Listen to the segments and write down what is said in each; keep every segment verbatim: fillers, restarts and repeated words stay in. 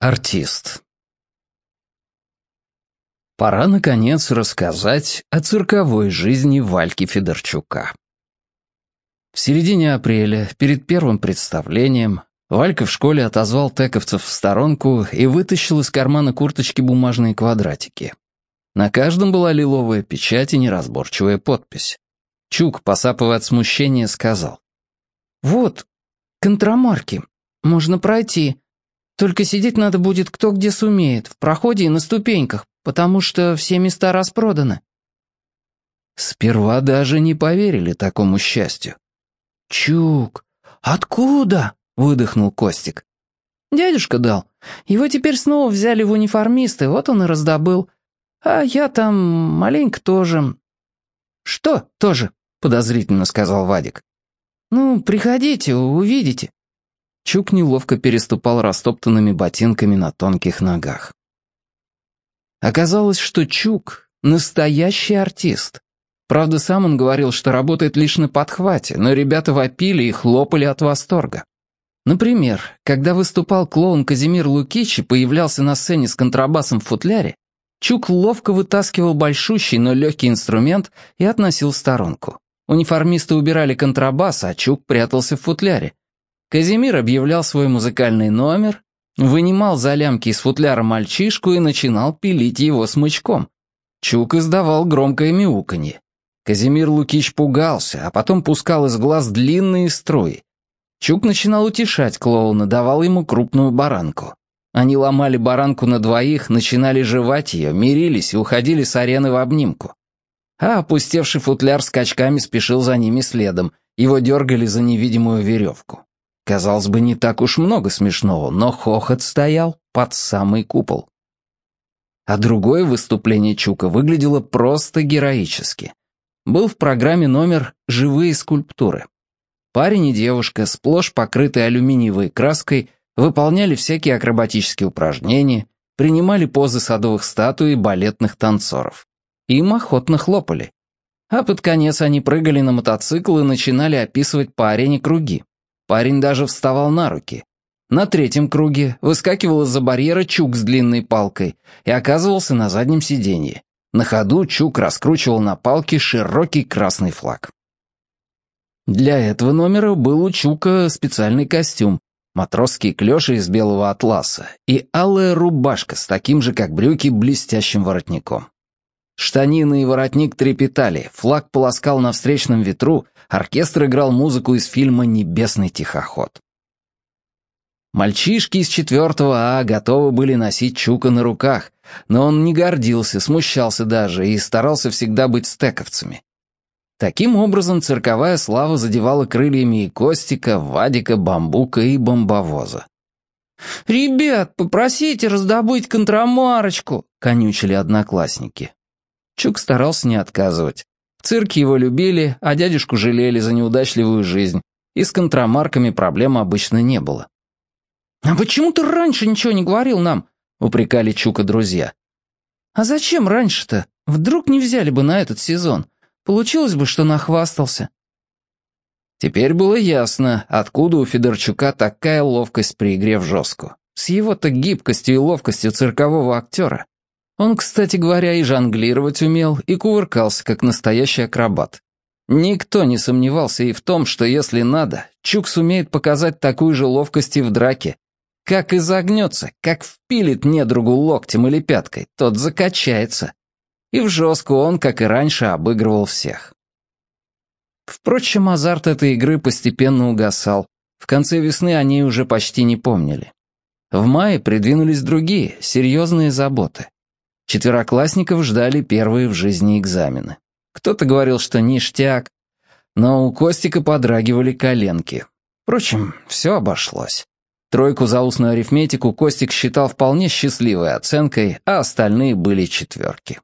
Артист. Пора, наконец, рассказать о цирковой жизни Вальки Федорчука. В середине апреля, перед первым представлением, Валька в школе отозвал тековцев в сторонку и вытащил из кармана курточки бумажные квадратики. На каждом была лиловая печать и неразборчивая подпись. Чук, посапывая от смущения, сказал: «Вот, контрамарки, можно пройти. Только сидеть надо будет кто где сумеет, в проходе и на ступеньках, потому что все места распроданы». Сперва даже не поверили такому счастью. «Чук, откуда?» — выдохнул Костик. «Дядюшка дал. Его теперь снова взяли в униформисты, вот он и раздобыл. А я там маленько тоже». «Что тоже?» — подозрительно сказал Вадик. «Ну, приходите, увидите». Чук неловко переступал растоптанными ботинками на тонких ногах. Оказалось, что Чук — настоящий артист. Правда, сам он говорил, что работает лишь на подхвате, но ребята вопили и хлопали от восторга. Например, когда выступал клоун Казимир Лукич и появлялся на сцене с контрабасом в футляре, Чук ловко вытаскивал большущий, но легкий инструмент и относил в сторонку. Униформисты убирали контрабас, а Чук прятался в футляре. Казимир объявлял свой музыкальный номер, вынимал за лямки из футляра мальчишку и начинал пилить его смычком. Чук издавал громкое мяуканье. Казимир Лукич пугался, а потом пускал из глаз длинные струи. Чук начинал утешать клоуна, давал ему крупную баранку. Они ломали баранку на двоих, начинали жевать ее, мирились и уходили с арены в обнимку. А опустевший футляр скачками спешил за ними следом, его дергали за невидимую веревку. Казалось бы, не так уж много смешного, но хохот стоял под самый купол. А другое выступление Чука выглядело просто героически. Был в программе номер «Живые скульптуры». Парень и девушка, сплошь покрытые алюминиевой краской, выполняли всякие акробатические упражнения, принимали позы садовых статуй и балетных танцоров. Им охотно хлопали. А под конец они прыгали на мотоцикл и начинали описывать по арене круги. Парень даже вставал на руки. На третьем круге выскакивал из-за барьера Чук с длинной палкой и оказывался на заднем сиденье. На ходу Чук раскручивал на палке широкий красный флаг. Для этого номера был у Чука специальный костюм, матросские клёши из белого атласа и алая рубашка с таким же, как брюки, блестящим воротником. Штанины и воротник трепетали, флаг полоскал на встречном ветру, оркестр играл музыку из фильма «Небесный тихоход». Мальчишки из четвертого А готовы были носить Чука на руках, но он не гордился, смущался даже и старался всегда быть с тековцами. Таким образом, цирковая слава задевала крыльями и Костика, Вадика, Бамбука и Бомбовоза. «Ребят, попросите раздобыть контрамарочку», — конючили одноклассники. Чук старался не отказывать. В цирке его любили, а дядюшку жалели за неудачливую жизнь, и с контрамарками проблем обычно не было. «А почему ты раньше ничего не говорил нам?» — упрекали Чука друзья. «А зачем раньше-то? Вдруг не взяли бы на этот сезон? Получилось бы, что нахвастался». Теперь было ясно, откуда у Федорчука такая ловкость при игре в жестку. С его-то гибкостью и ловкостью циркового актера. Он, кстати говоря, и жонглировать умел, и кувыркался, как настоящий акробат. Никто не сомневался и в том, что если надо, Чук сумеет показать такую же ловкость и в драке. Как изогнется, как впилит недругу локтем или пяткой, тот закачается. И в жестку он, как и раньше, обыгрывал всех. Впрочем, азарт этой игры постепенно угасал. В конце весны о ней уже почти не помнили. В мае придвинулись другие, серьезные заботы. Четвероклассников ждали первые в жизни экзамены. Кто-то говорил, что ништяк, но у Костика подрагивали коленки. Впрочем, все обошлось. Тройку за устную арифметику Костик считал вполне счастливой оценкой, а остальные были четверки.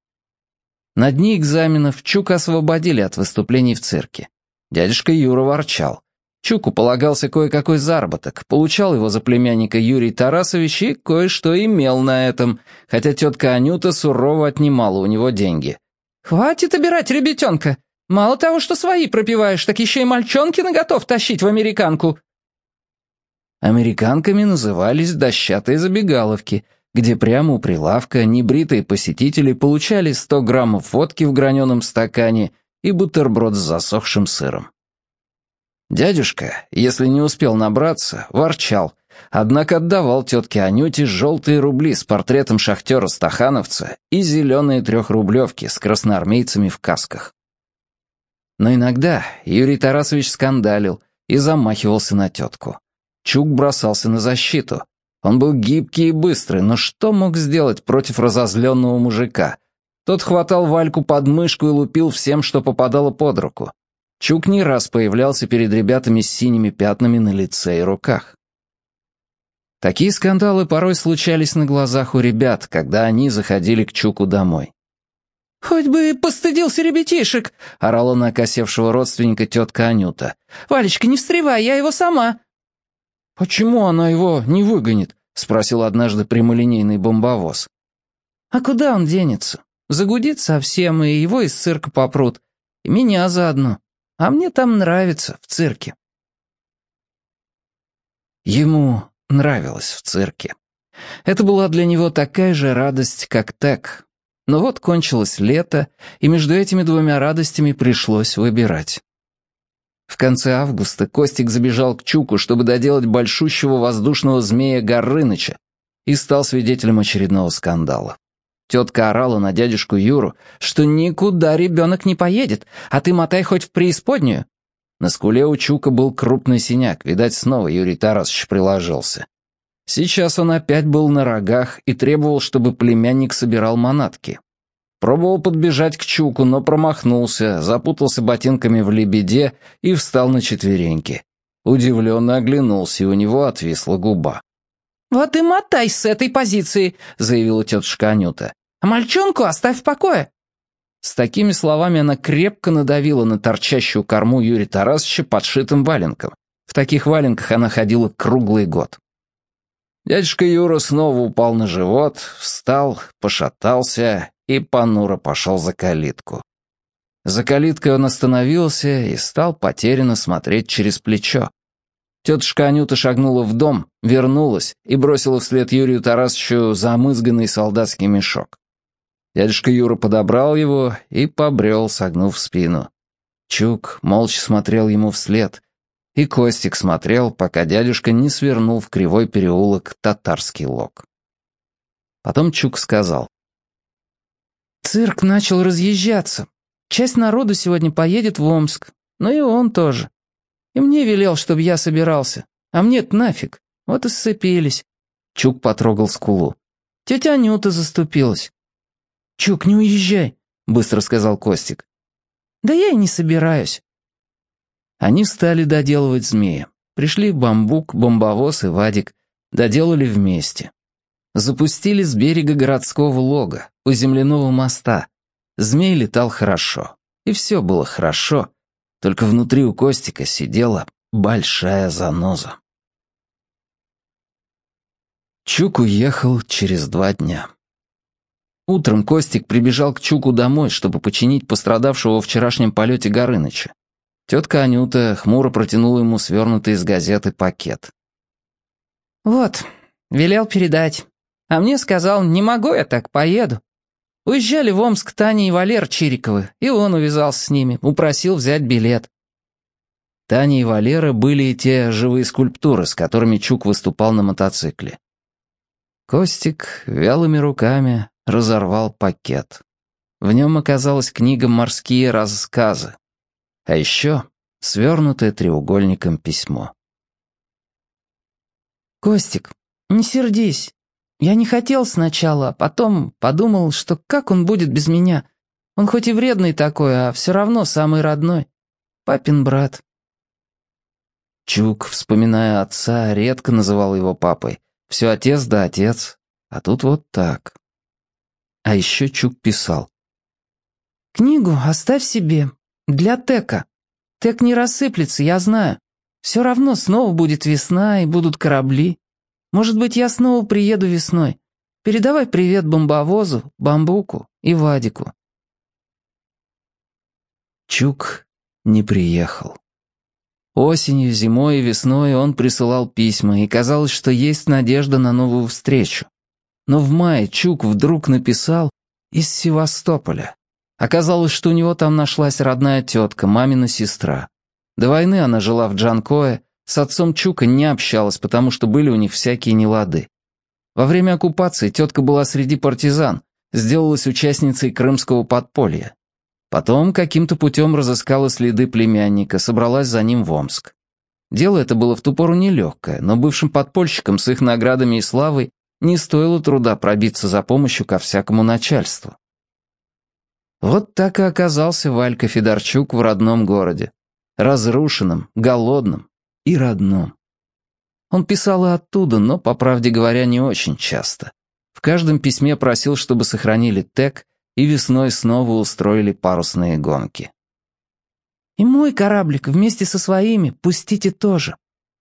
На дни экзаменов Чука освободили от выступлений в цирке. Дядюшка Юра ворчал. Чуку полагался кое-какой заработок, получал его за племянника Юрий Тарасович и кое-что имел на этом, хотя тетка Анюта сурово отнимала у него деньги. «Хватит обирать ребятенка! Мало того, что свои пропиваешь, так еще и мальчонки наготов тащить в американку!» Американками назывались дощатые забегаловки, где прямо у прилавка небритые посетители получали сто граммов водки в граненом стакане и бутерброд с засохшим сыром. Дядюшка, если не успел набраться, ворчал, однако отдавал тетке Анюте желтые рубли с портретом шахтера-стахановца и зеленые трехрублевки с красноармейцами в касках. Но иногда Юрий Тарасович скандалил и замахивался на тетку. Чук бросался на защиту. Он был гибкий и быстрый, но что мог сделать против разозленного мужика? Тот хватал Вальку под мышку и лупил всем, что попадало под руку. Чук не раз появлялся перед ребятами с синими пятнами на лице и руках. Такие скандалы порой случались на глазах у ребят, когда они заходили к Чуку домой. «Хоть бы постыдился ребятишек!» — орала на окосевшего родственника тетка Анюта. «Валечка, не встревай, я его сама!» «Почему она его не выгонит?» — спросил однажды прямолинейный бомбовоз. «А куда он денется? Загудит совсем, и его из цирка попрут. И меня заодно. А мне там нравится, в цирке». Ему нравилось в цирке. Это была для него такая же радость, как Тек. Но вот кончилось лето, и между этими двумя радостями пришлось выбирать. В конце августа Костик забежал к Чуку, чтобы доделать большущего воздушного змея Горыныча, и стал свидетелем очередного скандала. Тетка орала на дядюшку Юру, что никуда ребенок не поедет, а ты мотай хоть в преисподнюю. На скуле у Чука был крупный синяк, видать, снова Юрий Тарасович приложился. Сейчас он опять был на рогах и требовал, чтобы племянник собирал манатки. Пробовал подбежать к Чуку, но промахнулся, запутался ботинками в лебеде и встал на четвереньки. Удивленно оглянулся, и у него отвисла губа. «Вот и мотай с этой позиции», — заявила тетушка Анюта. «А мальчонку оставь в покое». С такими словами она крепко надавила на торчащую корму Юрия Тарасовича подшитым валенком. В таких валенках она ходила круглый год. Дядюшка Юра снова упал на живот, встал, пошатался и понуро пошел за калитку. За калиткой он остановился и стал потерянно смотреть через плечо. Тетушка Анюта шагнула в дом, вернулась и бросила вслед Юрию Тарасовичу замызганный солдатский мешок. Дядюшка Юра подобрал его и побрел, согнув спину. Чук молча смотрел ему вслед, и Костик смотрел, пока дядюшка не свернул в кривой переулок Татарский Лог. Потом Чук сказал: «Цирк начал разъезжаться. Часть народу сегодня поедет в Омск, но и он тоже. И мне велел, чтобы я собирался. А мне-то нафиг. Вот и сцепились». Чук потрогал скулу. «Тетя Анюта заступилась». «Чук, не уезжай», — быстро сказал Костик. «Да я и не собираюсь». Они стали доделывать змея. Пришли Бамбук, Бомбовоз и Вадик. Доделали вместе. Запустили с берега городского лога, у земляного моста. Змей летал хорошо. И все было хорошо. Только внутри у Костика сидела большая заноза. Чук уехал через два дня. Утром Костик прибежал к Чуку домой, чтобы починить пострадавшего во вчерашнем полете Горыныча. Тетка Анюта хмуро протянула ему свернутый из газеты пакет. «Вот, велел передать. А мне сказал, не могу я так, поеду. Уезжали в Омск Таня и Валер Чириковы, и он увязался с ними, упросил взять билет». Таня и Валера были и те живые скульптуры, с которыми Чук выступал на мотоцикле. Костик вялыми руками разорвал пакет. В нем оказалась книга «Морские рассказы». А еще свернутое треугольником письмо. «Костик, не сердись. Я не хотел сначала, а потом подумал, что как он будет без меня. Он хоть и вредный такой, а все равно самый родной. Папин брат». Чук, вспоминая отца, редко называл его папой. Все отец да отец, а тут вот так. А еще Чук писал: «Книгу оставь себе. Для Тека. Тек не рассыплется, я знаю. Все равно снова будет весна и будут корабли. Может быть, я снова приеду весной. Передавай привет Бомбовозу, Бамбуку и Вадику». Чук не приехал. Осенью, зимой и весной он присылал письма, и казалось, что есть надежда на новую встречу. Но в мае Чук вдруг написал из Севастополя. Оказалось, что у него там нашлась родная тетка, мамина сестра. До войны она жила в Джанкое, с отцом Чука не общалась, потому что были у них всякие нелады. Во время оккупации тетка была среди партизан, сделалась участницей крымского подполья. Потом каким-то путем разыскала следы племянника, собралась за ним в Омск. Дело это было в ту пору нелегкое, но бывшим подпольщикам с их наградами и славой не стоило труда пробиться за помощью ко всякому начальству. Вот так и оказался Валька Федорчук в родном городе. Разрушенном, голодном и родном. Он писал и оттуда, но, по правде говоря, не очень часто. В каждом письме просил, чтобы сохранили ТЭК, и весной снова устроили парусные гонки. «И мой кораблик вместе со своими пустите тоже».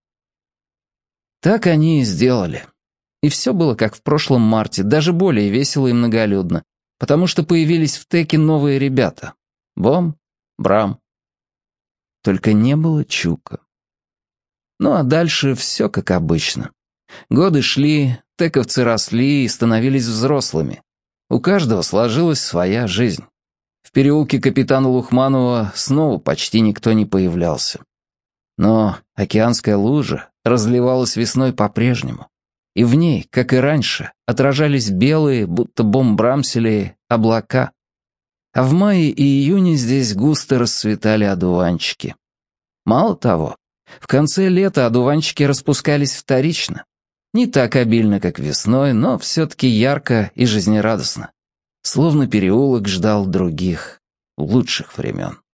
Так они и сделали. И все было как в прошлом марте, даже более весело и многолюдно, потому что появились в ТЭКе новые ребята. Бом, Брам. Только не было Чука. Ну а дальше все как обычно. Годы шли, тэковцы росли и становились взрослыми. У каждого сложилась своя жизнь. В переулке капитана Лухманова снова почти никто не появлялся. Но океанская лужа разливалась весной по-прежнему, и в ней, как и раньше, отражались белые, будто бомбрамсели, облака. А в мае и июне здесь густо расцветали одуванчики. Мало того, в конце лета одуванчики распускались вторично. Не так обильно, как весной, но все-таки ярко и жизнерадостно. Словно переулок ждал других, лучших времен.